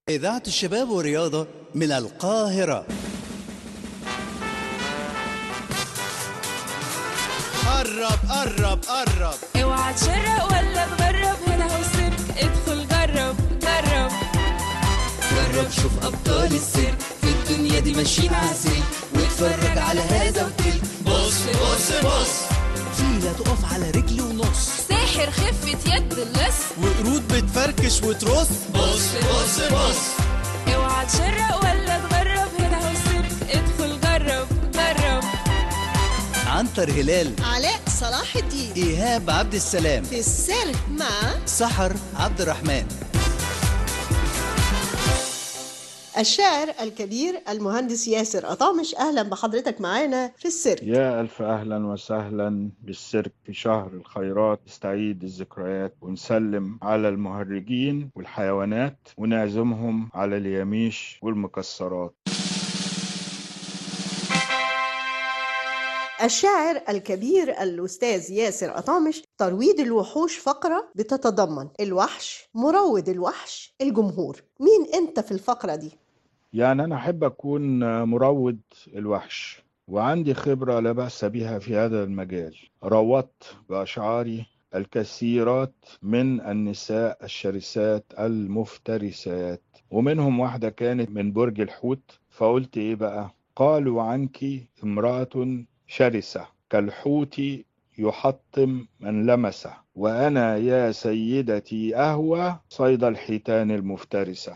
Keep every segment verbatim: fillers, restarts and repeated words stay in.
إذاعة الشباب والرياضة من القاهرة. قرب قرب قرب، اوعى تشرق ولا تغرب، هنا هو السيرك، ادخل جرب جرب جرب شوف أبطال السيرك في الدنيا دي ماشيين عسير، واتفرج على هذا وتلك. بص بص بص، فيلة تقف على رجل ونص، ساحر خفة يد اللص، وقرود بتفركش وترص. بص بص بص، اوعى تشرق ولا تغرب، هنا هو السيرك، ادخل جرب جرب. عنتر هلال، علاء صلاح الدين، إيهاب عبد السلام في السيرك مع سحر عبد الرحمن. الشاعر الكبير المهندس ياسر قطامش، أهلا بحضرتك معانا في السيرك. يا ألف أهلا وسهلا بالسيرك في شهر الخيرات. نستعيد الذكريات ونسلم على المهرجين والحيوانات ونعزمهم على اليميش والمكسرات. الشاعر الكبير الأستاذ ياسر قطامش، ترويض الوحوش فقرة بتتضمن الوحش، مروض الوحش، الجمهور. مين أنت في الفقرة دي؟ يعني أنا أحب أكون مروض الوحش، وعندي خبرة لا بأس بها في هذا المجال. روضت بأشعاري الكثيرات من النساء الشرسات المفترسات، ومنهم واحدة كانت من برج الحوت. فقلت إيه بقى؟ قالوا عنك امرأة شرسة كالحوت يحطم من لمسه، وأنا يا سيدتي أهوى صيد الحيتان المفترسة.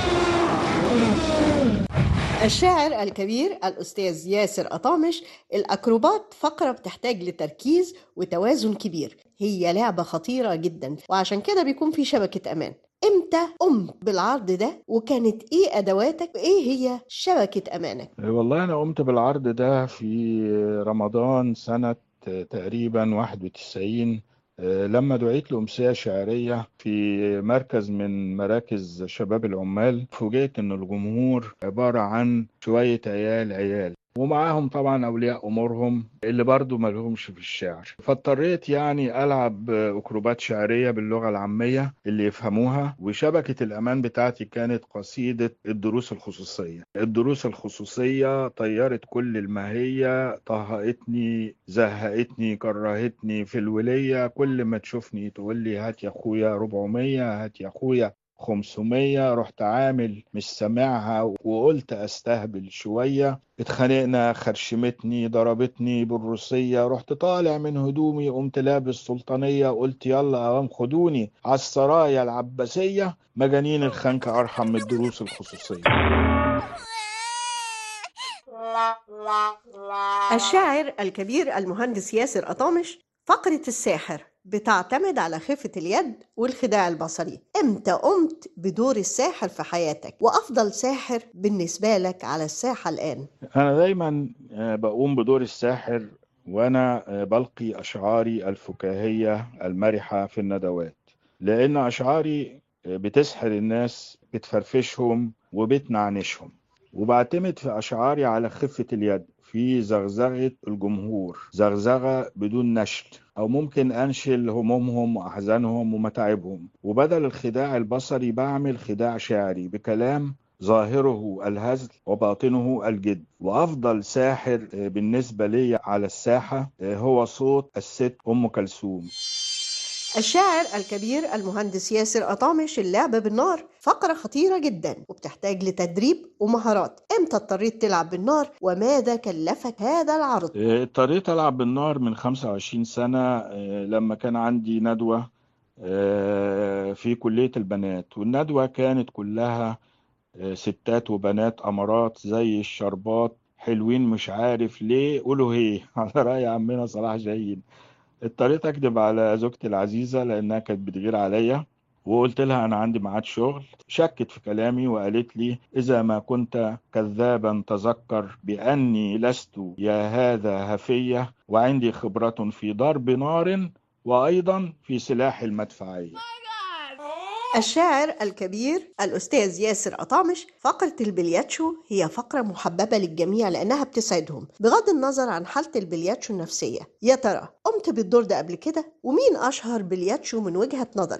الشاعر الكبير الأستاذ ياسر قطامش، الأكروبات فقرة بتحتاج لتركيز وتوازن كبير، هي لعبة خطيرة جدا، وعشان كده بيكون في شبكة أمان. امتى قمت بالعرض ده، وكانت ايه ادواتك، وايه هي شبكة امانك؟ والله انا قمت بالعرض ده في رمضان سنة تقريبا واحد وتسعين، لما دعيت لأمسية شعرية في مركز من مراكز شباب العمال. فوجئت ان الجمهور عبارة عن شوية عيال عيال ومعاهم طبعا أولياء أمورهم اللي برضو مالهمش في الشعر. فاضطريت يعني ألعب أكروبات شعرية باللغة العامية اللي يفهموها. وشبكة الأمان بتاعتي كانت قصيدة الدروس الخصوصية. الدروس الخصوصية طيرت كل الماهية، طهقتني، زهقتني، كرهتني في الولية. كل ما تشوفني تقول لي هات يا أخويا أربعمية، هات يا أخويا خمسمية. رحت عامل مش سامعها وقلت استهبل شوية. اتخانقنا، خرشمتني، ضربتني بالروسية. رحت طالع من هدومي، قمت لابس سلطانية، قلت يلا اوام خدوني على السرايا العباسية. مجانين الخنكة ارحم من الدروس الخصوصية. الشاعر الكبير المهندس ياسر قطامش، فقرة الساحر بتعتمد على خفة اليد والخداع البصري. امتى قمت بدور الساحر في حياتك، وافضل ساحر بالنسبة لك على الساحة الان؟ انا دايما بقوم بدور الساحر وانا بلقي اشعاري الفكاهية المرحة في الندوات، لان اشعاري بتسحر الناس، بتفرفشهم وبتنعنشهم. وبعتمد في أشعاري على خفة اليد في زغزغة الجمهور، زغزغة بدون نشل، أو ممكن أنشل همومهم وأحزانهم ومتاعبهم. وبدل الخداع البصري بعمل خداع شعري بكلام ظاهره الهزل وباطنه الجد. وأفضل ساحر بالنسبة لي على الساحة هو صوت الست أم كلثوم. الشاعر الكبير المهندس ياسر قطامش، اللعب بالنار فقرة خطيرة جدا وبتحتاج لتدريب ومهارات. امتى اضطريت تلعب بالنار، وماذا كلفك هذا العرض؟ اضطريت ألعب بالنار من خمسة وعشرين سنة، لما كان عندي ندوة في كلية البنات، والندوة كانت كلها ستات وبنات أمارات زي الشربات، حلوين مش عارف ليه، قولوا هي على رأي عمنا صلاح جاهين. اضطريت اكذب على زوجتي العزيزة لانها كانت بتغير عليا، وقلت لها انا عندي ميعاد شغل. شكت في كلامي وقالت لي اذا ما كنت كذابا تذكر باني لست يا هذا هفية، وعندي خبرة في ضرب نار وايضا في سلاح المدفعية. الشاعر الكبير الأستاذ ياسر قطامش، فقرة البلياتشو هي فقرة محببة للجميع لأنها بتسعدهم بغض النظر عن حالة البلياتشو النفسية. يا ترى قمت بالدور ده قبل كده؟ ومين أشهر بلياتشو من وجهة نظرك؟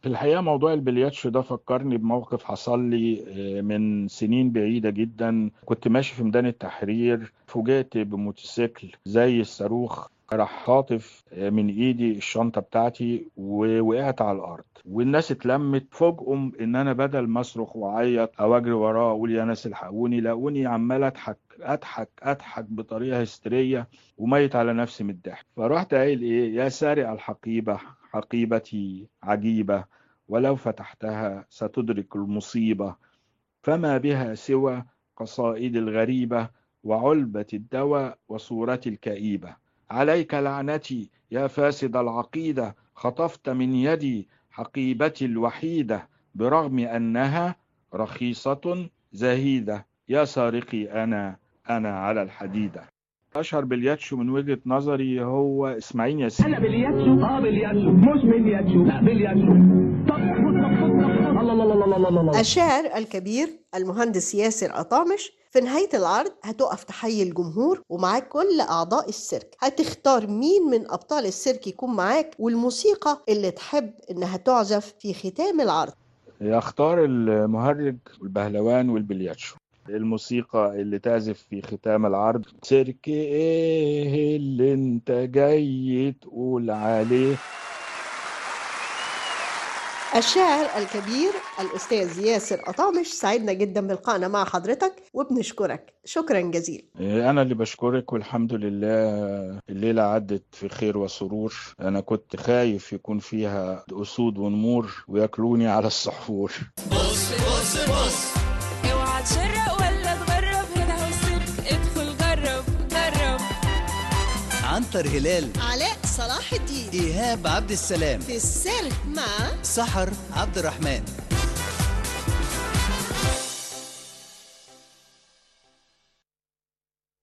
في الحقيقة موضوع البلياتشو ده فكرني بموقف حصل لي من سنين بعيدة جدا. كنت ماشي في ميدان التحرير، فوجئت بموتوسيكل زي الصاروخ راح خاطف من ايدي الشنطة بتاعتي ووقعت على الارض، والناس اتلمت. فوجئوا ان انا بدل ما اصرخ واعيط او اجري وراه اقول يا ناس الحقوني، لاقوني عمال اضحك اضحك اضحك بطريقة هستيرية وميت على نفسي من الضحك. فرحت قايل ايه: يا سارق الحقيبة، حقيبتي عجيبة، ولو فتحتها ستدرك المصيبة، فما بها سوى قصائد الغريبة وعلبة الدواء وصورتي الكئيبة. عليك لعنتي يا فاسد العقيدة، خطفت من يدي حقيبتي الوحيدة، برغم أنها رخيصة زهيدة، يا سارقي أنا أنا على الحديدة. أشهر بلياتشو من وجهة نظري هو إسماعيل ياسين. أنا بلياتشو اه بلياتشو مش بلياتشو، لا بلياتشو. طب الله الله الله الله الله. الشاعر الكبير المهندس ياسر أطامش في نهاية العرض هتقف تحيي الجمهور ومعاك كل أعضاء السيرك. هتختار مين من أبطال السيرك يكون معاك والموسيقى اللي تحب إنها تعزف في ختام العرض. يختار المهرج والبهلوان والبلياتشو. الموسيقى اللي تعزف في ختام العرض: سيرك ايه اللي انت جاي تقول عليه. الشاعر الكبير الأستاذ ياسر أطامش، سعدنا جدا بلقائنا مع حضرتك وبنشكرك شكرا جزيلا. أنا اللي بشكرك، والحمد لله الليلة عدت في خير وسرور. أنا كنت خايف يكون فيها أسود ونمور وياكلوني على السحور. بص بص بص اوعى تشرق ولا تغرب، هنا هو السيرك، ادخل جرب جرب. عنتر هلال، علاء صلاح الدين، إيهاب عبد السلام، في السيرك مع سحر عبد الرحمن.